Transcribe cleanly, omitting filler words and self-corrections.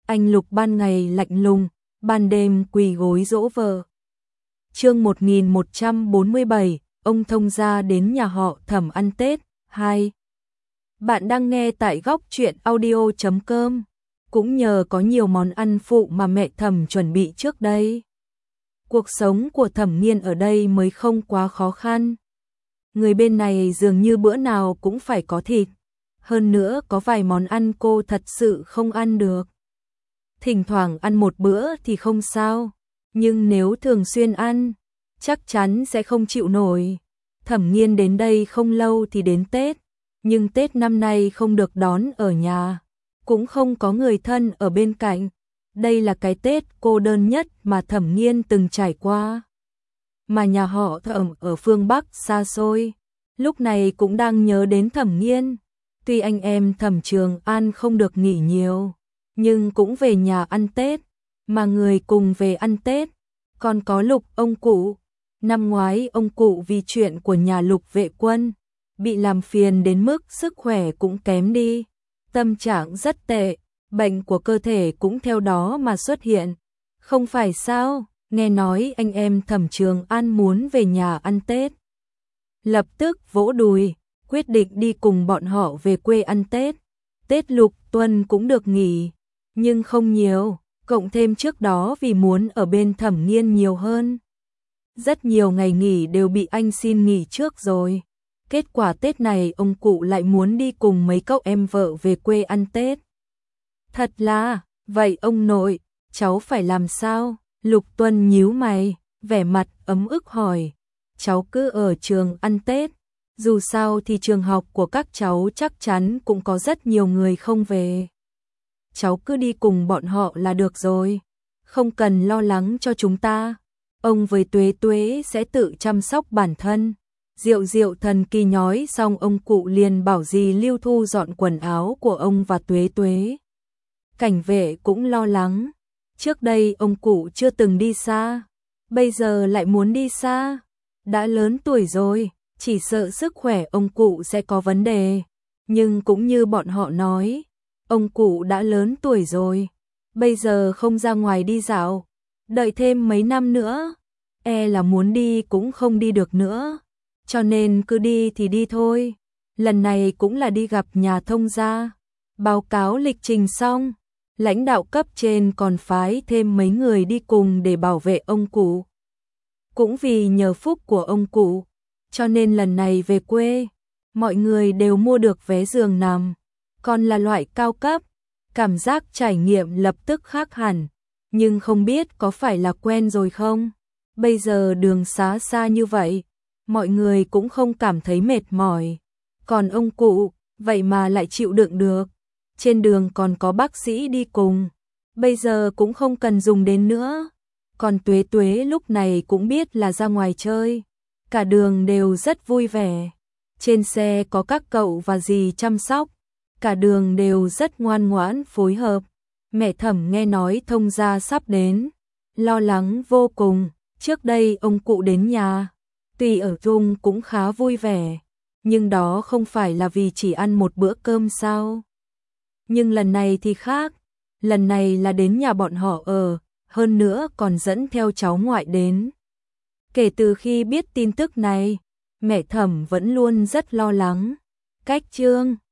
anh Lục ban ngày lạnh lùng, ban đêm quỳ gối dỗ vợ. Chương 1147, ông thông gia đến nhà họ Thẩm ăn Tết 2. Bạn đang nghe tại góc truyện audio.com. Cũng nhờ có nhiều món ăn phụ mà mẹ Thẩm chuẩn bị trước đây, cuộc sống của Thẩm Nghiên ở đây mới không quá khó khăn. Người bên này dường như bữa nào cũng phải có thịt, hơn nữa có vài món ăn cô thật sự không ăn được. Thỉnh thoảng ăn một bữa thì không sao, nhưng nếu thường xuyên ăn, chắc chắn sẽ không chịu nổi. Thẩm Nghiên đến đây không lâu thì đến Tết, nhưng Tết năm nay không được đón ở nhà, cũng không có người thân ở bên cạnh. Đây là cái Tết cô đơn nhất mà Thẩm Nghiên từng trải qua. Mà nhà họ Thẩm ở phương Bắc xa xôi, lúc này cũng đang nhớ đến Thẩm Nghiên. Tuy anh em Thẩm Trường An không được nghỉ nhiều, nhưng cũng về nhà ăn Tết, mà người cùng về ăn Tết còn có Lục ông cụ. Năm ngoái ông cụ vì chuyện của nhà Lục vệ quân bị làm phiền đến mức sức khỏe cũng kém đi, tâm trạng rất tệ, bệnh của cơ thể cũng theo đó mà xuất hiện. Không phải sao, nghe nói anh em Thẩm Trường An muốn về nhà ăn Tết, lập tức vỗ đùi, quyết định đi cùng bọn họ về quê ăn Tết. Tết Lục Tuần cũng được nghỉ, nhưng không nhiều, cộng thêm trước đó vì muốn ở bên Thẩm Nghiên nhiều hơn, rất nhiều ngày nghỉ đều bị anh xin nghỉ trước rồi. Kết quả Tết này ông cụ lại muốn đi cùng mấy cậu em vợ về quê ăn Tết. Thật là, vậy ông nội, cháu phải làm sao? Lục Tuân nhíu mày, vẻ mặt ấm ức hỏi. Cháu cứ ở trường ăn Tết, dù sao thì trường học của các cháu chắc chắn cũng có rất nhiều người không về. Cháu cứ đi cùng bọn họ là được rồi, không cần lo lắng cho chúng ta. Ông với Tuế Tuế sẽ tự chăm sóc bản thân. Diệu Diệu thần kỳ nhói xong ông cụ liền bảo dì Lưu thu dọn quần áo của ông và Tuế Tuế. Cảnh vệ cũng lo lắng. Trước đây ông cụ chưa từng đi xa, bây giờ lại muốn đi xa. Đã lớn tuổi rồi, chỉ sợ sức khỏe ông cụ sẽ có vấn đề. Nhưng cũng như bọn họ nói, ông cụ đã lớn tuổi rồi, bây giờ không ra ngoài đi dạo, đợi thêm mấy năm nữa, e là muốn đi cũng không đi được nữa. Cho nên cứ đi thì đi thôi. Lần này cũng là đi gặp nhà thông gia, báo cáo lịch trình xong, lãnh đạo cấp trên còn phái thêm mấy người đi cùng để bảo vệ ông cụ. Cũng vì nhờ phúc của ông cụ, cho nên lần này về quê, mọi người đều mua được vé giường nằm, còn là loại cao cấp. Cảm giác trải nghiệm lập tức khác hẳn, nhưng không biết có phải là quen rồi không? Bây giờ đường xá xa như vậy, mọi người cũng không cảm thấy mệt mỏi. Còn ông cụ, vậy mà lại chịu đựng được. Trên đường còn có bác sĩ đi cùng, bây giờ cũng không cần dùng đến nữa. Còn Tuế Tuế lúc này cũng biết là ra ngoài chơi, cả đường đều rất vui vẻ. Trên xe có các cậu và dì chăm sóc, cả đường đều rất ngoan ngoãn phối hợp. Mẹ Thẩm nghe nói thông gia sắp đến, lo lắng vô cùng. Trước đây ông cụ đến nhà, tuy ở chung cũng khá vui vẻ, nhưng đó không phải là vì chỉ ăn một bữa cơm sao? Nhưng lần này thì khác, lần này là đến nhà bọn họ ở, hơn nữa còn dẫn theo cháu ngoại đến. Kể từ khi biết tin tức này, mẹ Thẩm vẫn luôn rất lo lắng. Cách chương